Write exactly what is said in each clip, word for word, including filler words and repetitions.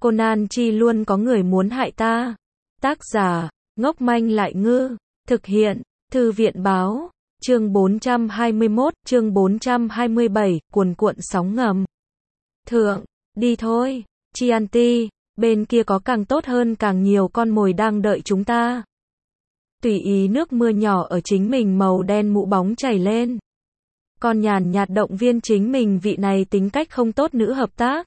Conan Chi luôn có người muốn hại ta. Tác giả, ngốc manh lại ngư. Thực hiện, Thư viện báo. Chương bốn trăm hai mươi mốt, chương bốn trăm hai mươi bảy, cuồn cuộn sóng ngầm. Thượng, đi thôi, Chianti, bên kia có càng tốt hơn càng nhiều con mồi đang đợi chúng ta. Tùy ý nước mưa nhỏ ở chính mình màu đen mũ bóng chảy lên. Con nhàn nhạt động viên chính mình vị này tính cách không tốt nữ hợp tác.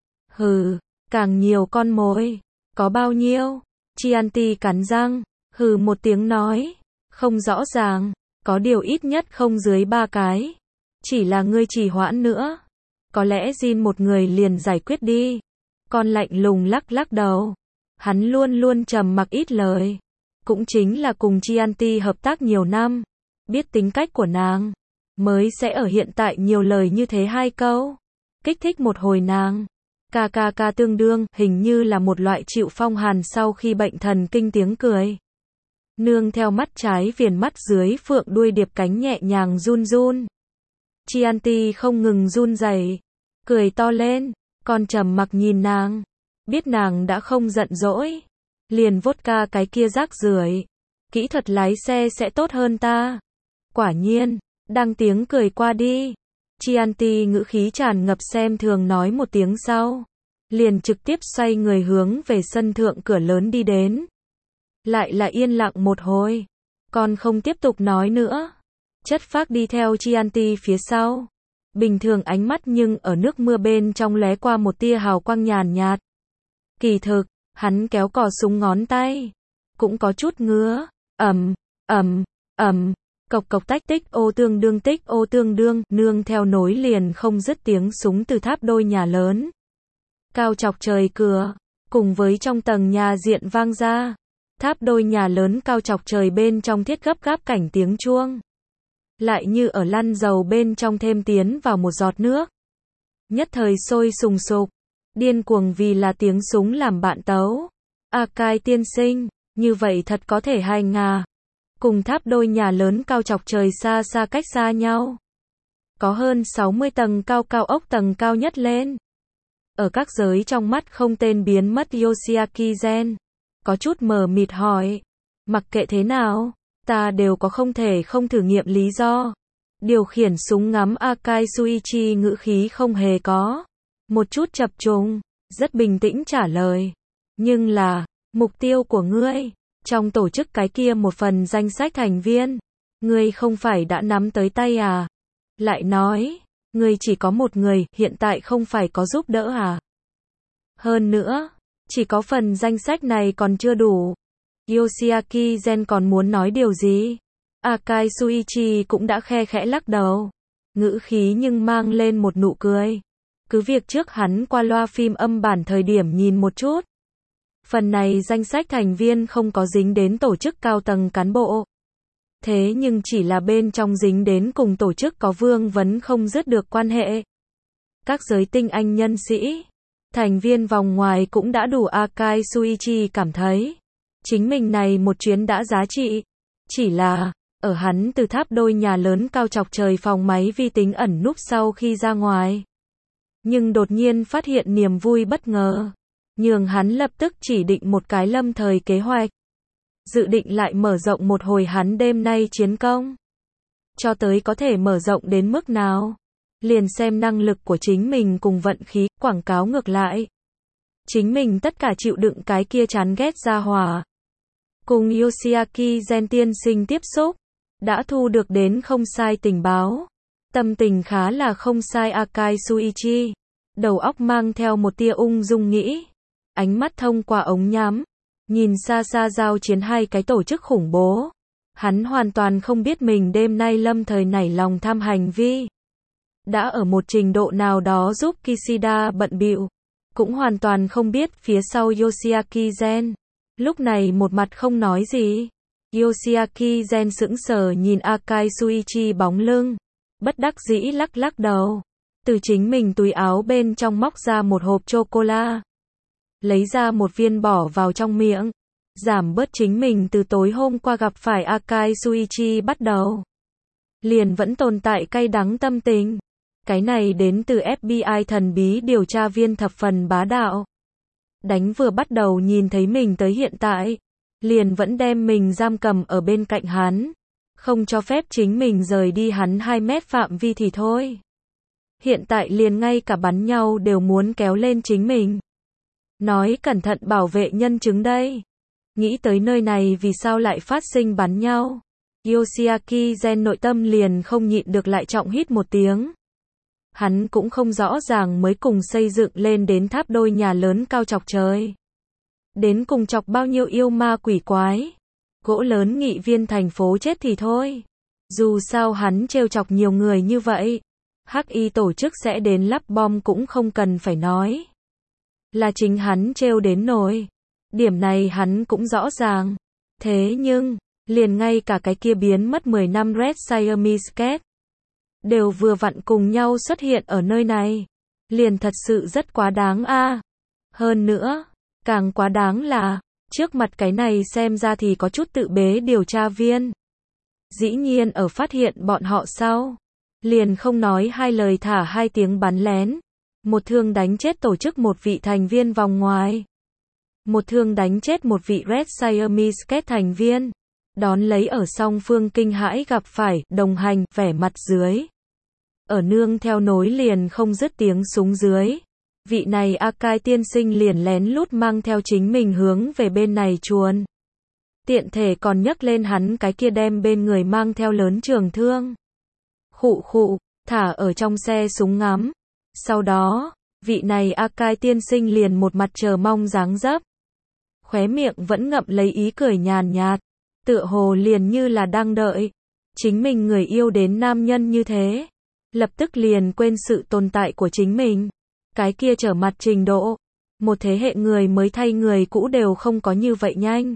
Hừ, càng nhiều con mồi, có bao nhiêu? Chianti cắn răng, hừ một tiếng nói, không rõ ràng, có điều ít nhất không dưới ba cái. Chỉ là ngươi trì hoãn nữa. Có lẽ Jin một người liền giải quyết đi. Con lạnh lùng lắc lắc đầu. Hắn luôn luôn trầm mặc ít lời. Cũng chính là cùng Chianti hợp tác nhiều năm. Biết tính cách của nàng. Mới sẽ ở hiện tại nhiều lời như thế hai câu. Kích thích một hồi nàng. Ca ca ca tương đương, hình như là một loại chịu phong hàn sau khi bệnh thần kinh tiếng cười. Nương theo mắt trái viền mắt dưới phượng đuôi điệp cánh nhẹ nhàng run run. Chianti không ngừng run rẩy, cười to lên, con trầm mặc nhìn nàng, biết nàng đã không giận dỗi, liền vodka cái kia rác rưởi, kỹ thuật lái xe sẽ tốt hơn ta. Quả nhiên, đang tiếng cười qua đi, Chianti ngữ khí tràn ngập xem thường nói một tiếng sau, liền trực tiếp xoay người hướng về sân thượng cửa lớn đi đến. Lại là yên lặng một hồi, con không tiếp tục nói nữa. Chất phác đi theo Chianti phía sau. Bình thường ánh mắt nhưng ở nước mưa bên trong lóe qua một tia hào quang nhàn nhạt. Kỳ thực, hắn kéo cò súng ngón tay, cũng có chút ngứa. Ầm, ầm, ầm, cộc cộc tách tích ô tương đương tích ô tương đương, nương theo nối liền không dứt tiếng súng từ tháp đôi nhà lớn. Cao chọc trời cửa, cùng với trong tầng nhà diện vang ra. Tháp đôi nhà lớn cao chọc trời bên trong thiết gấp gáp cảnh tiếng chuông. Lại như ở lăn dầu bên trong thêm tiến vào một giọt nước. Nhất thời sôi sùng sục, điên cuồng vì là tiếng súng làm bạn tấu. Akai tiên sinh, như vậy thật có thể hành à. Cùng tháp đôi nhà lớn cao chọc trời xa xa cách xa nhau. Có hơn sáu mươi tầng cao cao ốc tầng cao nhất lên. Ở các giới trong mắt không tên biến mất Yoshiaki Gen. Có chút mờ mịt hỏi. Mặc kệ thế nào, ta đều có không thể không thử nghiệm lý do. Điều khiển súng ngắm Akai Suichi ngữ khí không hề có. Một chút chập trùng, rất bình tĩnh trả lời. Nhưng là, mục tiêu của ngươi, trong tổ chức cái kia một phần danh sách thành viên, ngươi không phải đã nắm tới tay à? Lại nói, ngươi chỉ có một người, hiện tại không phải có giúp đỡ à? Hơn nữa, chỉ có phần danh sách này còn chưa đủ. Yoshiaki Gen còn muốn nói điều gì? Akai Suichi cũng đã khe khẽ lắc đầu. Ngữ khí nhưng mang lên một nụ cười. Cứ việc trước hắn qua loa phim âm bản thời điểm nhìn một chút. Phần này danh sách thành viên không có dính đến tổ chức cao tầng cán bộ. Thế nhưng chỉ là bên trong dính đến cùng tổ chức có vương vấn không dứt được quan hệ. Các giới tinh anh nhân sĩ, thành viên vòng ngoài cũng đã đủ. Akai Suichi cảm thấy chính mình này một chuyến đã giá trị. Chỉ là, ở hắn từ tháp đôi nhà lớn cao chọc trời phòng máy vi tính ẩn núp sau khi ra ngoài. Nhưng đột nhiên phát hiện niềm vui bất ngờ. Nhường hắn lập tức chỉ định một cái lâm thời kế hoạch. Dự định lại mở rộng một hồi hắn đêm nay chiến công. Cho tới có thể mở rộng đến mức nào. Liền xem năng lực của chính mình cùng vận khí, quảng cáo ngược lại. Chính mình tất cả chịu đựng cái kia chán ghét ra hỏa. Cùng Yoshiaki Gen tiên sinh tiếp xúc, đã thu được đến không sai tình báo. Tâm tình khá là không sai. Akai Suichi, đầu óc mang theo một tia ung dung nghĩ. Ánh mắt thông qua ống nhắm, nhìn xa xa giao chiến hai cái tổ chức khủng bố. Hắn hoàn toàn không biết mình đêm nay lâm thời nảy lòng tham hành vi. Đã ở một trình độ nào đó giúp Kishida bận bịu. Cũng hoàn toàn không biết phía sau Yoshiaki Gen. Lúc này một mặt không nói gì. Yoshiaki Gen sững sờ nhìn Akai Suichi bóng lưng. Bất đắc dĩ lắc lắc đầu. Từ chính mình túi áo bên trong móc ra một hộp chocolate. Lấy ra một viên bỏ vào trong miệng. Giảm bớt chính mình từ tối hôm qua gặp phải Akai Suichi bắt đầu. Liền vẫn tồn tại cay đắng tâm tình. Cái này đến từ ép bê i thần bí điều tra viên thập phần bá đạo. Đánh vừa bắt đầu nhìn thấy mình tới hiện tại, liền vẫn đem mình giam cầm ở bên cạnh hắn, không cho phép chính mình rời đi hắn hai mét phạm vi thì thôi. Hiện tại liền ngay cả bắn nhau đều muốn kéo lên chính mình. Nói cẩn thận bảo vệ nhân chứng đây. Nghĩ tới nơi này vì sao lại phát sinh bắn nhau. Yoshiaki Gen nội tâm liền không nhịn được lại trọng hít một tiếng. Hắn cũng không rõ ràng mới cùng xây dựng lên đến tháp đôi nhà lớn cao chọc trời. Đến cùng chọc bao nhiêu yêu ma quỷ quái. Gỗ lớn nghị viên thành phố chết thì thôi. Dù sao hắn trêu chọc nhiều người như vậy. Hắc y tổ chức sẽ đến lắp bom cũng không cần phải nói. Là chính hắn trêu đến nổi. Điểm này hắn cũng rõ ràng. Thế nhưng, liền ngay cả cái kia biến mất mười năm Red Siamese Cat đều vừa vặn cùng nhau xuất hiện ở nơi này. Liền thật sự rất quá đáng a. À. Hơn nữa, càng quá đáng là, trước mặt cái này xem ra thì có chút tự bế điều tra viên. Dĩ nhiên ở phát hiện bọn họ sau, liền không nói hai lời thả hai tiếng bắn lén. Một thương đánh chết tổ chức một vị thành viên vòng ngoài. Một thương đánh chết một vị Red Siamese Cat thành viên. Đón lấy ở song phương kinh hãi gặp phải, đồng hành, vẻ mặt dưới. Ở nương theo nối liền không dứt tiếng súng dưới. Vị này Akai tiên sinh liền lén lút mang theo chính mình hướng về bên này chuồn. Tiện thể còn nhấc lên hắn cái kia đem bên người mang theo lớn trường thương. Khụ khụ, thả ở trong xe súng ngắm. Sau đó, vị này Akai tiên sinh liền một mặt chờ mong dáng dấp. Khóe miệng vẫn ngậm lấy ý cười nhàn nhạt. Tựa hồ liền như là đang đợi. Chính mình người yêu đến nam nhân như thế. Lập tức liền quên sự tồn tại của chính mình. Cái kia trở mặt trình độ. Một thế hệ người mới thay người cũ đều không có như vậy nhanh.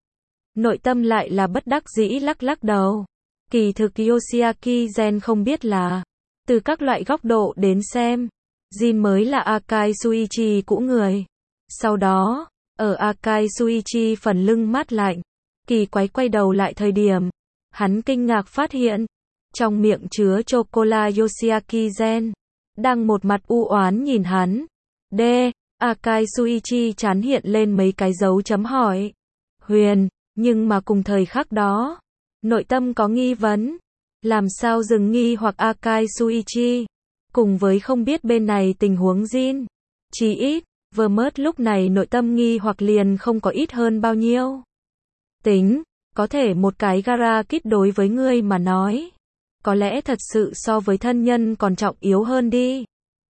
Nội tâm lại là bất đắc dĩ lắc lắc đầu. Kỳ thực Yoshiaki Gen không biết là, từ các loại góc độ đến xem, Jin mới là Akai Shuichi cũ người. Sau đó, ở Akai Shuichi phần lưng mát lạnh, kỳ quái quay đầu lại thời điểm, hắn kinh ngạc phát hiện, trong miệng chứa chocolate Yoshiaki Gen, đang một mặt u oán nhìn hắn. D. Akai Shuichi chán hiện lên mấy cái dấu chấm hỏi. Huyền, nhưng mà cùng thời khắc đó, nội tâm có nghi vấn. Làm sao dừng nghi hoặc Akai Shuichi, cùng với không biết bên này tình huống Jin. Chỉ ít, Vermut lúc này nội tâm nghi hoặc liền không có ít hơn bao nhiêu. Tính, có thể một cái gara kit đối với ngươi mà nói. Có lẽ thật sự so với thân nhân còn trọng yếu hơn đi.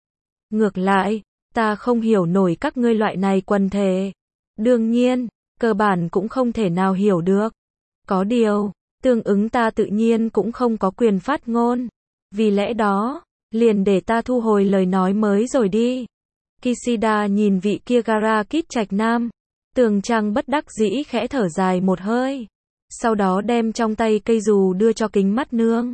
Ngược lại, ta không hiểu nổi các ngươi loại này quần thể. Đương nhiên, cơ bản cũng không thể nào hiểu được. Có điều, tương ứng ta tự nhiên cũng không có quyền phát ngôn. Vì lẽ đó, liền để ta thu hồi lời nói mới rồi đi. Kishida nhìn vị kia gara kit trạch nam. Tường Trang bất đắc dĩ khẽ thở dài một hơi. Sau đó đem trong tay cây dù đưa cho kính mắt nương.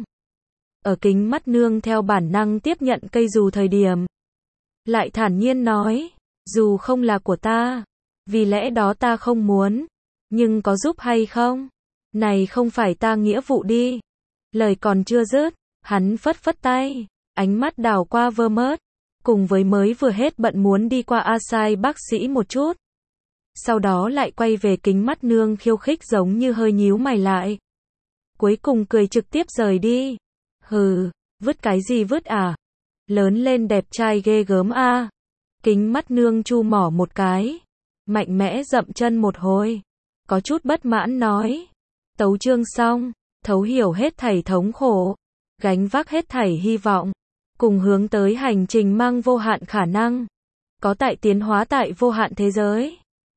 Ở kính mắt nương theo bản năng tiếp nhận cây dù thời điểm. Lại thản nhiên nói, dù không là của ta. Vì lẽ đó ta không muốn. Nhưng có giúp hay không? Này không phải ta nghĩa vụ đi. Lời còn chưa dứt, hắn phất phất tay. Ánh mắt đảo qua Vermut. Cùng với mới vừa hết bận muốn đi qua Asai bác sĩ một chút. Sau đó lại quay về kính mắt nương khiêu khích giống như hơi nhíu mày lại. Cuối cùng cười trực tiếp rời đi. Hừ, vứt cái gì vứt à? Lớn lên đẹp trai ghê gớm a. À. Kính mắt nương chu mỏ một cái. Mạnh mẽ dậm chân một hồi. Có chút bất mãn nói. Tấu chương xong, thấu hiểu hết thảy thống khổ. Gánh vác hết thảy hy vọng. Cùng hướng tới hành trình mang vô hạn khả năng. Có tại tiến hóa tại vô hạn thế giới.